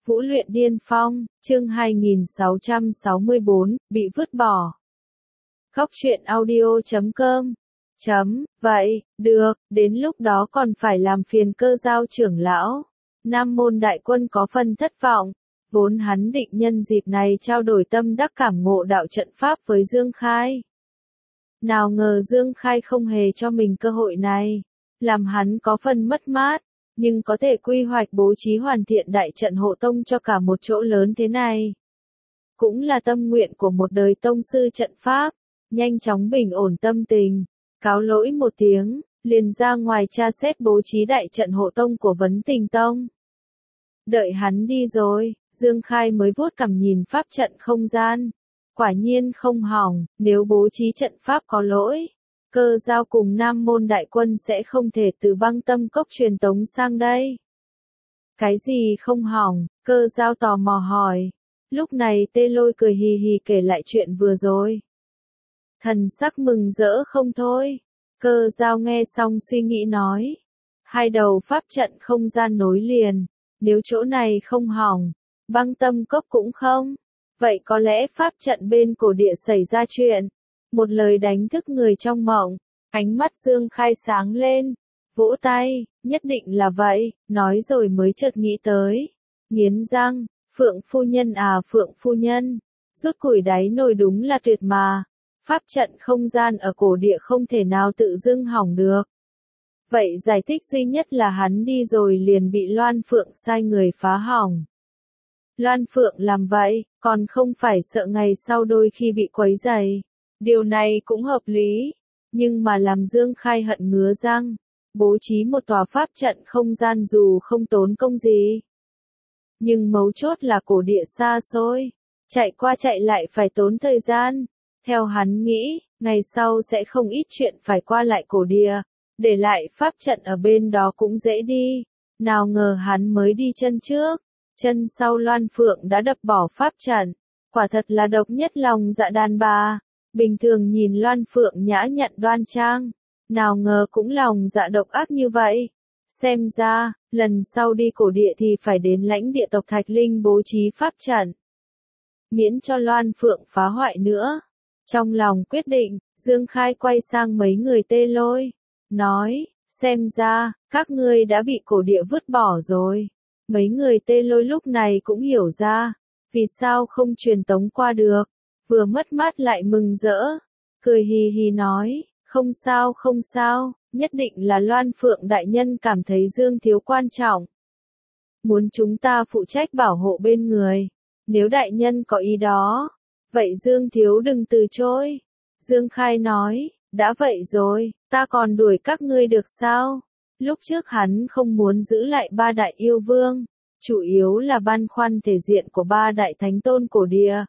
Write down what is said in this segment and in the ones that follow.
Vũ luyện điên phong, chương 2664, bị vứt bỏ. Khóc chuyện audio.com. Vậy, được, đến lúc đó còn phải làm phiền Cơ Giao trưởng lão. Nam môn đại quân có phần thất vọng, vốn hắn định nhân dịp này trao đổi tâm đắc cảm ngộ đạo trận pháp với Dương Khai. Nào ngờ Dương Khai không hề cho mình cơ hội này, làm hắn có phần mất mát, nhưng có thể quy hoạch bố trí hoàn thiện đại trận hộ tông cho cả một chỗ lớn thế này. Cũng là tâm nguyện của một đời tông sư trận pháp, nhanh chóng bình ổn tâm tình, cáo lỗi một tiếng, liền ra ngoài tra xét bố trí đại trận hộ tông của Vấn Tình Tông. Đợi hắn đi rồi, Dương Khai mới vuốt cằm nhìn pháp trận không gian. Quả nhiên không hỏng, nếu bố trí trận pháp có lỗi, Cơ Giao cùng Nam môn đại quân sẽ không thể từ Băng Tâm Cốc truyền tống sang đây. Cái gì không hỏng? Cơ Giao tò mò hỏi. Lúc này Tê Lôi cười hì hì kể lại chuyện vừa rồi. Thần sắc mừng rỡ không thôi. Cơ Giao nghe xong suy nghĩ nói. Hai đầu pháp trận không gian nối liền, nếu chỗ này không hỏng, Băng Tâm Cốc cũng không. Vậy có lẽ pháp trận bên cổ địa xảy ra chuyện. Một lời đánh thức người trong mộng, ánh mắt Dương Khai sáng lên, vỗ tay, nhất định là vậy, nói rồi mới chợt nghĩ tới. Nghiến răng, Phượng phu nhân à Phượng phu nhân, rút củi đáy nồi đúng là tuyệt mà. Pháp trận không gian ở cổ địa không thể nào tự dưng hỏng được. Vậy giải thích duy nhất là hắn đi rồi liền bị Loan Phượng sai người phá hỏng. Loan Phượng làm vậy, còn không phải sợ ngày sau đôi khi bị quấy rầy. Điều này cũng hợp lý, nhưng mà làm Dương Khai hận ngứa răng, bố trí một tòa pháp trận không gian dù không tốn công gì. Nhưng mấu chốt là cổ địa xa xôi, chạy qua chạy lại phải tốn thời gian. Theo hắn nghĩ, ngày sau sẽ không ít chuyện phải qua lại cổ địa, để lại pháp trận ở bên đó cũng dễ đi. Nào ngờ hắn mới đi chân trước, chân sau Loan Phượng đã đập bỏ pháp trận. Quả thật là độc nhất lòng dạ đàn bà. Bình thường nhìn Loan Phượng nhã nhặn đoan trang, nào ngờ cũng lòng dạ độc ác như vậy. Xem ra, lần sau đi cổ địa thì phải đến lãnh địa tộc Thạch Linh bố trí pháp trận, miễn cho Loan Phượng phá hoại nữa. Trong lòng quyết định, Dương Khai quay sang mấy người Tê Lôi, nói, xem ra, các ngươi đã bị cổ địa vứt bỏ rồi. Mấy người Tê Lôi lúc này cũng hiểu ra, vì sao không truyền tống qua được. Vừa mất mát lại mừng rỡ, cười hì hì nói, không sao, nhất định là Loan Phượng đại nhân cảm thấy Dương Thiếu quan trọng. Muốn chúng ta phụ trách bảo hộ bên người, nếu đại nhân có ý đó, vậy Dương Thiếu đừng từ chối. Dương Khai nói, đã vậy rồi, ta còn đuổi các ngươi được sao? Lúc trước hắn không muốn giữ lại ba đại yêu vương, chủ yếu là băn khoăn thể diện của ba đại thánh tôn cổ địa.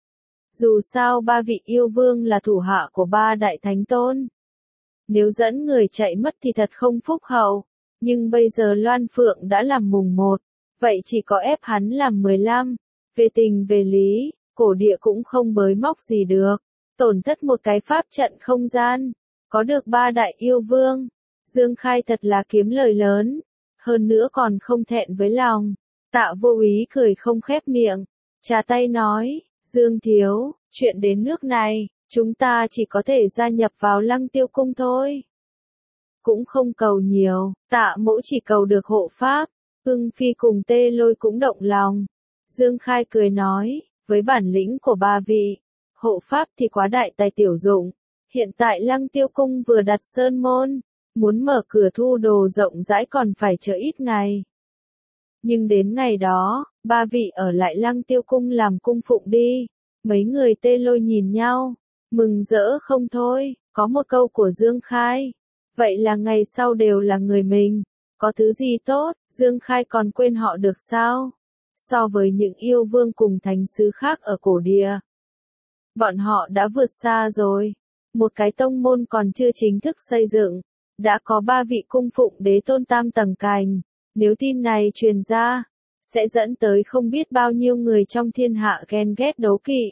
Dù sao ba vị yêu vương là thủ hạ của ba đại thánh tôn. Nếu dẫn người chạy mất thì thật không phúc hậu. Nhưng bây giờ Loan Phượng đã làm mùng 1, vậy chỉ có ép hắn làm 15. Về tình về lý, cổ địa cũng không bới móc gì được. Tổn thất một cái pháp trận không gian. Có được ba đại yêu vương. Dương Khai thật là kiếm lời lớn. Hơn nữa còn không thẹn với lòng. Tạ Vô Úy cười không khép miệng. Trà tay nói. Dương Thiếu, chuyện đến nước này, chúng ta chỉ có thể gia nhập vào Lăng Tiêu Cung thôi. Cũng không cầu nhiều, Tạ Mỗ chỉ cầu được hộ pháp. Ưng Phi cùng Tê Lôi cũng động lòng. Dương Khai cười nói, với bản lĩnh của ba vị, hộ pháp thì quá đại tài tiểu dụng. Hiện tại Lăng Tiêu Cung vừa đặt sơn môn, muốn mở cửa thu đồ rộng rãi còn phải chờ ít ngày. Nhưng đến ngày đó, ba vị ở lại Lăng Tiêu Cung làm cung phụng đi. Mấy người Tê Lôi nhìn nhau, mừng rỡ không thôi, có một câu của Dương Khai. Vậy là ngày sau đều là người mình, có thứ gì tốt, Dương Khai còn quên họ được sao? So với những yêu vương cùng thánh sứ khác ở cổ địa, bọn họ đã vượt xa rồi. Một cái tông môn còn chưa chính thức xây dựng, đã có ba vị cung phụng đế tôn tam tầng cành. Nếu tin này truyền ra, sẽ dẫn tới không biết bao nhiêu người trong thiên hạ ghen ghét đố kỵ.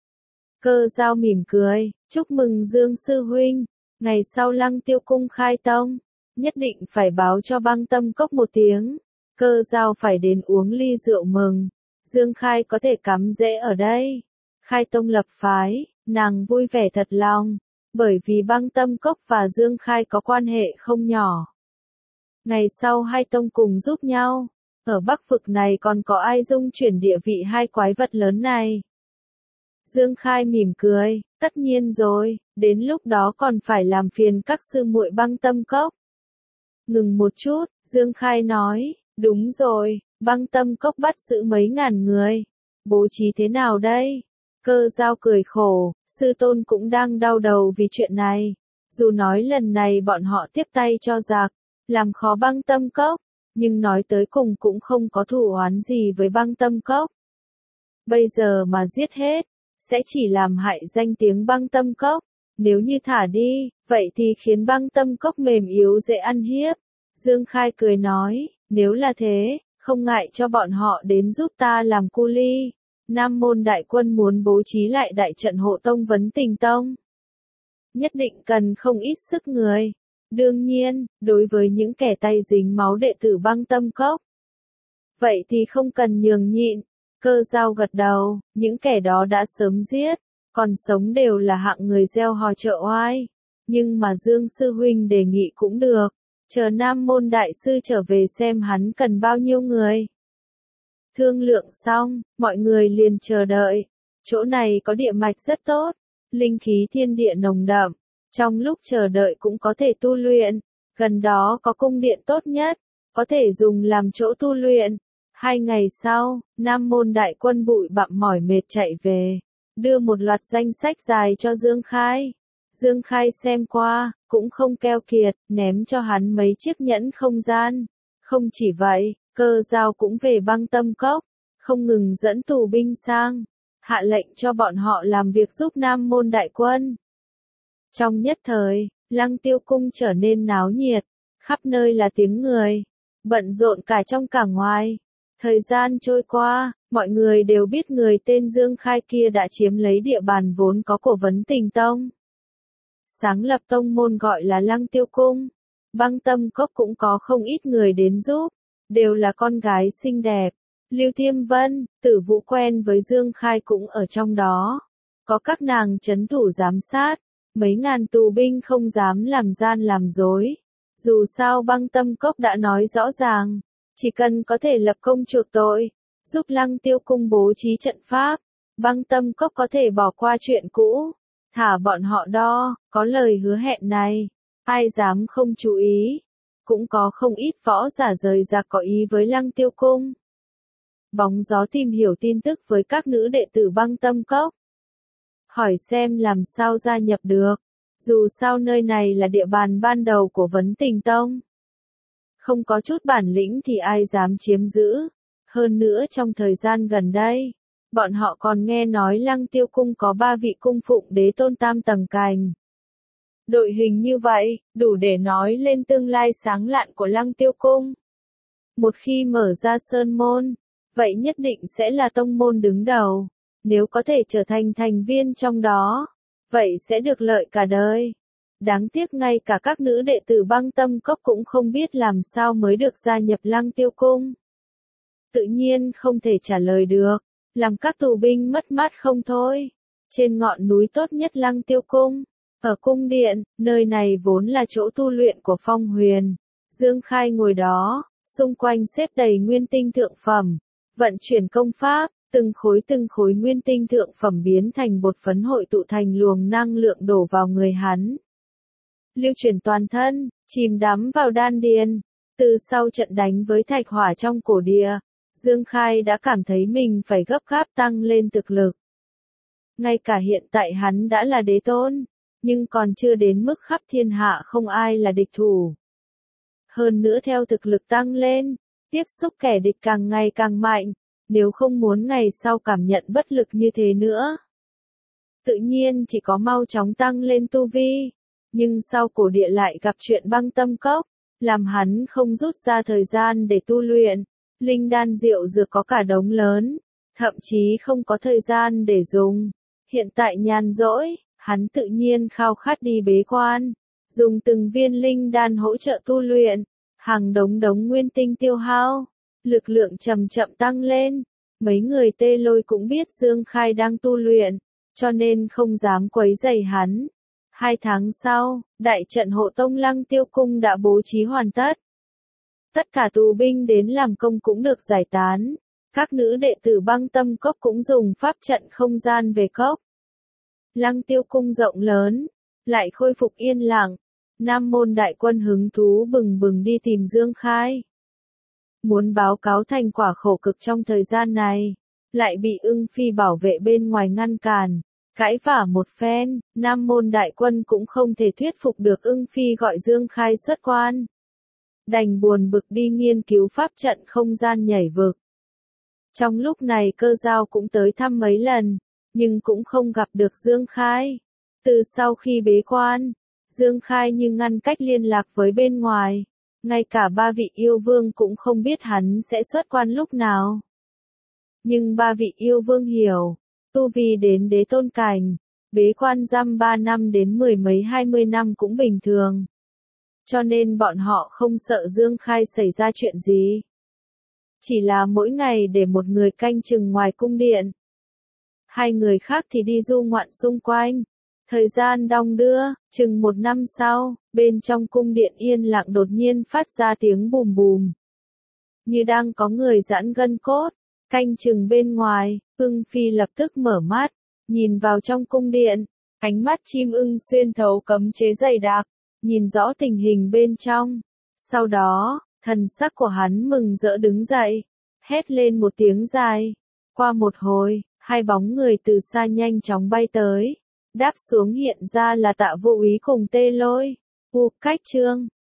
Cơ Giao mỉm cười, chúc mừng Dương Sư Huynh, ngày sau Lăng Tiêu Cung khai tông, nhất định phải báo cho Băng Tâm Cốc một tiếng. Cơ Dao phải đến uống ly rượu mừng. Dương Khai có thể cắm rễ ở đây. Khai tông lập phái, nàng vui vẻ thật lòng, bởi vì Băng Tâm Cốc và Dương Khai có quan hệ không nhỏ. Ngày sau hai tông cùng giúp nhau, ở Bắc vực này còn có ai dung chuyển địa vị hai quái vật lớn này. Dương Khai mỉm cười, tất nhiên rồi, đến lúc đó còn phải làm phiền các sư muội Băng Tâm Cốc. Ngừng một chút, Dương Khai nói, đúng rồi, Băng Tâm Cốc bắt giữ mấy ngàn người. Bố trí thế nào đây? Cơ Dao cười khổ, sư tôn cũng đang đau đầu vì chuyện này. Dù nói lần này bọn họ tiếp tay cho giặc, làm khó Băng Tâm Cốc, nhưng nói tới cùng cũng không có thù oán gì với Băng Tâm Cốc. Bây giờ mà giết hết, sẽ chỉ làm hại danh tiếng Băng Tâm Cốc. Nếu như thả đi, vậy thì khiến Băng Tâm Cốc mềm yếu dễ ăn hiếp. Dương Khai cười nói, nếu là thế, không ngại cho bọn họ đến giúp ta làm cu ly. Nam môn đại quân muốn bố trí lại đại trận hộ tông Vấn Tình Tông. Nhất định cần không ít sức người. Đương nhiên, đối với những kẻ tay dính máu đệ tử Băng Tâm Cốc. Vậy thì không cần nhường nhịn. Cơ Dao gật đầu, những kẻ đó đã sớm giết, còn sống đều là hạng người gieo hò trợ oai. Nhưng mà Dương Sư Huynh đề nghị cũng được, chờ Nam môn đại sư trở về xem hắn cần bao nhiêu người. Thương lượng xong, mọi người liền chờ đợi. Chỗ này có địa mạch rất tốt, linh khí thiên địa nồng đậm, trong lúc chờ đợi cũng có thể tu luyện. Gần đó có cung điện tốt nhất, có thể dùng làm chỗ tu luyện. 2 ngày sau, Nam môn đại quân bụi bặm mỏi mệt chạy về, đưa một loạt danh sách dài cho Dương Khai. Dương Khai xem qua, cũng không keo kiệt, ném cho hắn mấy chiếc nhẫn không gian. Không chỉ vậy, Cơ Dao cũng về Băng Tâm Cốc, không ngừng dẫn tù binh sang, hạ lệnh cho bọn họ làm việc giúp Nam môn đại quân. Trong nhất thời, Lăng Tiêu Cung trở nên náo nhiệt, khắp nơi là tiếng người, bận rộn cả trong cả ngoài. Thời gian trôi qua, mọi người đều biết người tên Dương Khai kia đã chiếm lấy địa bàn vốn có của Vấn Tình Tông. Sáng lập tông môn gọi là Lăng Tiêu Cung. Băng Tâm Cốc cũng có không ít người đến giúp, đều là con gái xinh đẹp. Lưu Thiêm Vân, Tử Vũ quen với Dương Khai cũng ở trong đó. Có các nàng trấn thủ giám sát, mấy ngàn tù binh không dám làm gian làm dối. Dù sao Băng Tâm Cốc đã nói rõ ràng, chỉ cần có thể lập công chuộc tội, giúp Lăng Tiêu Cung bố trí trận pháp, Băng Tâm Cốc có thể bỏ qua chuyện cũ, thả bọn họ đo. Có lời hứa hẹn này, ai dám không chú ý. Cũng có không ít võ giả rời rạc có ý với Lăng Tiêu Cung. Bóng gió tìm hiểu tin tức với các nữ đệ tử Băng Tâm Cốc. Hỏi xem làm sao gia nhập được. Dù sao nơi này là địa bàn ban đầu của Vấn Tình Tông. Không có chút bản lĩnh thì ai dám chiếm giữ. Hơn nữa trong thời gian gần đây, bọn họ còn nghe nói Lăng Tiêu Cung có 3 vị cung phụng đế tôn tam tầng cành. Đội hình như vậy, đủ để nói lên tương lai sáng lạn của Lăng Tiêu Cung. Một khi mở ra sơn môn, vậy nhất định sẽ là tông môn đứng đầu. Nếu có thể trở thành thành viên trong đó, vậy sẽ được lợi cả đời. Đáng tiếc ngay cả các nữ đệ tử Băng Tâm Cốc cũng không biết làm sao mới được gia nhập Lăng Tiêu Cung. Tự nhiên không thể trả lời được, làm các tù binh mất mát không thôi. Trên ngọn núi tốt nhất Lăng Tiêu Cung, ở cung điện, nơi này vốn là chỗ tu luyện của Phong Huyền. Dương Khai ngồi đó, xung quanh xếp đầy nguyên tinh thượng phẩm, vận chuyển công pháp, từng khối nguyên tinh thượng phẩm biến thành bột phấn hội tụ thành luồng năng lượng đổ vào người hắn. Lưu chuyển toàn thân, chìm đắm vào đan điền. Từ sau trận đánh với thạch hỏa trong cổ địa, Dương Khai đã cảm thấy mình phải gấp gáp tăng lên thực lực. Ngay cả hiện tại hắn đã là đế tôn, nhưng còn chưa đến mức khắp thiên hạ không ai là địch thủ. Hơn nữa theo thực lực tăng lên, tiếp xúc kẻ địch càng ngày càng mạnh, nếu không muốn ngày sau cảm nhận bất lực như thế nữa. Tự nhiên chỉ có mau chóng tăng lên tu vi, nhưng sau cổ địa lại gặp chuyện Băng Tâm Cốc, làm hắn không rút ra thời gian để tu luyện. Linh đan rượu dược có cả đống lớn, thậm chí không có thời gian để dùng. Hiện tại nhàn rỗi, hắn tự nhiên khao khát đi bế quan, dùng từng viên linh đan hỗ trợ tu luyện, hàng đống nguyên tinh tiêu hao. lực lượng chậm chậm tăng lên. Mấy người Tê Lôi cũng biết Dương Khai đang tu luyện, cho nên không dám quấy rầy hắn. 2 tháng sau, đại trận hộ tông Lăng Tiêu Cung đã bố trí hoàn tất. Tất cả tù binh đến làm công cũng được giải tán. Các nữ đệ tử Băng Tâm Cốc cũng dùng pháp trận không gian về cốc. Lăng Tiêu Cung rộng lớn, lại khôi phục yên lặng. Nam môn đại quân hứng thú bừng bừng đi tìm Dương Khai. Muốn báo cáo thành quả khổ cực trong thời gian này, lại bị Ưng Phi bảo vệ bên ngoài ngăn cản. Cãi vả một phen, Nam môn đại quân cũng không thể thuyết phục được Ưng Phi gọi Dương Khai xuất quan. Đành buồn bực đi nghiên cứu pháp trận không gian nhảy vực. Trong lúc này Cơ Dao cũng tới thăm mấy lần, nhưng cũng không gặp được Dương Khai. Từ sau khi bế quan, Dương Khai như ngăn cách liên lạc với bên ngoài. Ngay cả 3 vị yêu vương cũng không biết hắn sẽ xuất quan lúc nào. Nhưng 3 vị yêu vương hiểu, tu vi đến đế tôn cảnh, bế quan dăm 3 năm đến 10 mấy 20 năm cũng bình thường. Cho nên bọn họ không sợ Dương Khai xảy ra chuyện gì. Chỉ là mỗi ngày để một người canh chừng ngoài cung điện. 2 người khác thì đi du ngoạn xung quanh. Thời gian đong đưa, chừng 1 năm sau, bên trong cung điện yên lặng đột nhiên phát ra tiếng bùm bùm. Như đang có người giãn gân cốt, canh chừng bên ngoài, Ưng Phi lập tức mở mắt, nhìn vào trong cung điện, ánh mắt chim ưng xuyên thấu cấm chế dày đặc, nhìn rõ tình hình bên trong. Sau đó, thần sắc của hắn mừng rỡ đứng dậy, hét lên một tiếng dài. Qua một hồi, 2 bóng người từ xa nhanh chóng bay tới. Đáp xuống hiện ra là Tạ Vô Úy cùng Tê Lôi. Cách chương